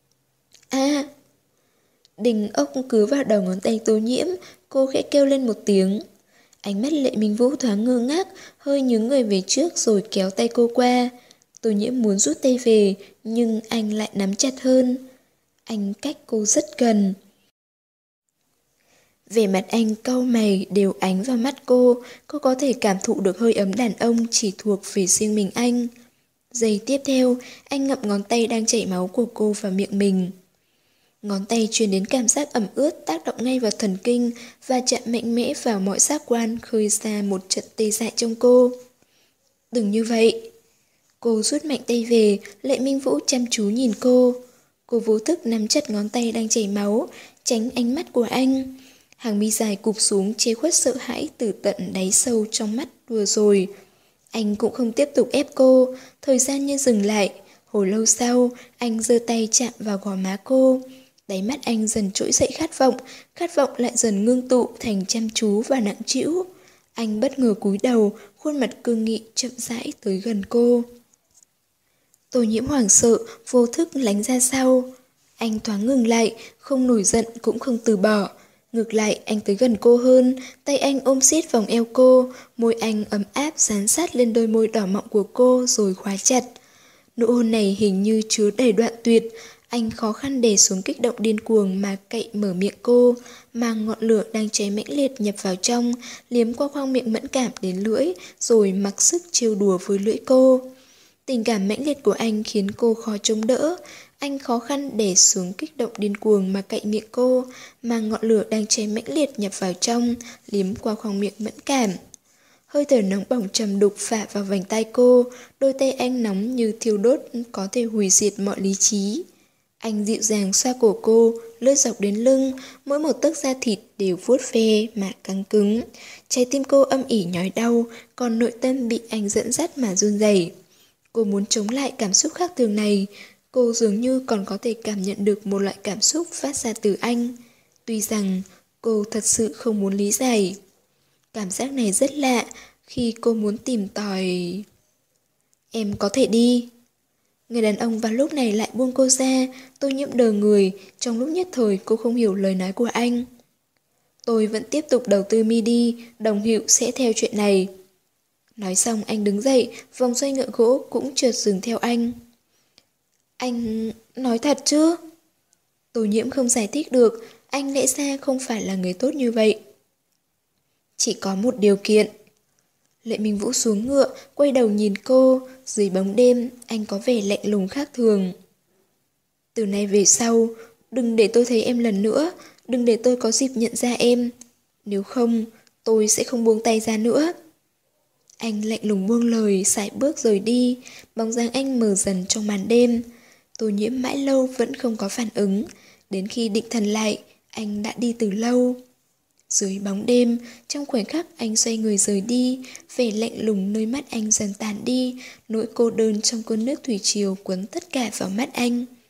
À! Đình ốc cứ vào đầu ngón tay Tô Nhiễm, cô khẽ kêu lên một tiếng. Ánh mắt Lệ Minh Vũ thoáng ngơ ngác, hơi nhướng người về trước rồi kéo tay cô qua. Tô Nhiễm muốn rút tay về, nhưng anh lại nắm chặt hơn. Anh cách cô rất gần. Vẻ mặt anh cau mày đều ánh vào mắt cô, cô có thể cảm thụ được hơi ấm đàn ông chỉ thuộc về riêng mình anh. Giây tiếp theo, anh ngậm ngón tay đang chảy máu của cô vào miệng mình. Ngón tay truyền đến cảm giác ẩm ướt tác động ngay vào thần kinh và chạm mạnh mẽ vào mọi giác quan khơi ra một trận tê dại trong cô. Đừng như vậy. Cô rút mạnh tay về, Lệ Minh Vũ chăm chú nhìn cô. Cô vô thức nắm chặt ngón tay đang chảy máu, tránh ánh mắt của anh. Hàng mi dài cụp xuống che khuất sợ hãi từ tận đáy sâu trong mắt vừa rồi. Anh cũng không tiếp tục ép cô, thời gian như dừng lại. Hồi lâu sau, anh giơ tay chạm vào gò má cô. Đáy mắt anh dần trỗi dậy khát vọng, khát vọng lại dần ngưng tụ thành chăm chú và nặng trĩu. Anh bất ngờ cúi đầu, khuôn mặt cương nghị chậm rãi tới gần cô. Tô Nhiễm hoảng sợ, vô thức lánh ra sau. Anh thoáng ngừng lại, không nổi giận cũng không từ bỏ. Ngược lại, anh tới gần cô hơn, tay anh ôm siết vòng eo cô, môi anh ấm áp dán sát lên đôi môi đỏ mọng của cô rồi khóa chặt. Nụ hôn này hình như chứa đầy đoạn tuyệt, anh khó khăn đè xuống kích động điên cuồng mà cậy mở miệng cô, mang ngọn lửa đang cháy mãnh liệt nhập vào trong, liếm qua khoang miệng mẫn cảm đến lưỡi, rồi mặc sức trêu đùa với lưỡi cô. Tình cảm mãnh liệt của anh khiến cô khó chống đỡ, anh khó khăn để xuống kích động điên cuồng mà cậy miệng cô, mang ngọn lửa đang cháy mãnh liệt nhập vào trong, liếm qua khoang miệng mẫn cảm. Hơi thở nóng bỏng trầm đục phả vào vành tai cô, đôi tay anh nóng như thiêu đốt có thể hủy diệt mọi lý trí. Anh dịu dàng xoa cổ cô, lướt dọc đến lưng, mỗi một tấc da thịt đều vuốt ve mà căng cứng. Trái tim cô âm ỉ nhói đau, còn nội tâm bị anh dẫn dắt mà run rẩy. Cô muốn chống lại cảm xúc khác thường này, cô dường như còn có thể cảm nhận được một loại cảm xúc phát ra từ anh. Tuy rằng cô thật sự không muốn lý giải. Cảm giác này rất lạ khi cô muốn tìm tòi. Em có thể đi. Người đàn ông vào lúc này lại buông cô ra, Tô Nhiễm đờ người, trong lúc nhất thời cô không hiểu lời nói của anh. Tôi vẫn tiếp tục đầu tư midi, đồng hiệu sẽ theo chuyện này. Nói xong anh đứng dậy, vòng xoay ngựa gỗ cũng chợt dừng theo anh. Anh nói thật chứ? Tô Nhiễm không giải thích được, anh lẽ ra không phải là người tốt như vậy. Chỉ có một điều kiện. Lệ Minh Vũ xuống ngựa, quay đầu nhìn cô, dưới bóng đêm, anh có vẻ lạnh lùng khác thường. Từ nay về sau, đừng để tôi thấy em lần nữa, đừng để tôi có dịp nhận ra em. Nếu không, tôi sẽ không buông tay ra nữa. Anh lạnh lùng buông lời, sải bước rời đi, bóng dáng anh mờ dần trong màn đêm. Tô Nhiễm mãi lâu vẫn không có phản ứng, đến khi định thần lại, anh đã đi từ lâu. Dưới bóng đêm, trong khoảnh khắc anh xoay người rời đi, vẻ lạnh lùng nơi mắt anh dần tàn đi, nỗi cô đơn trong cơn nước thủy triều cuốn tất cả vào mắt anh.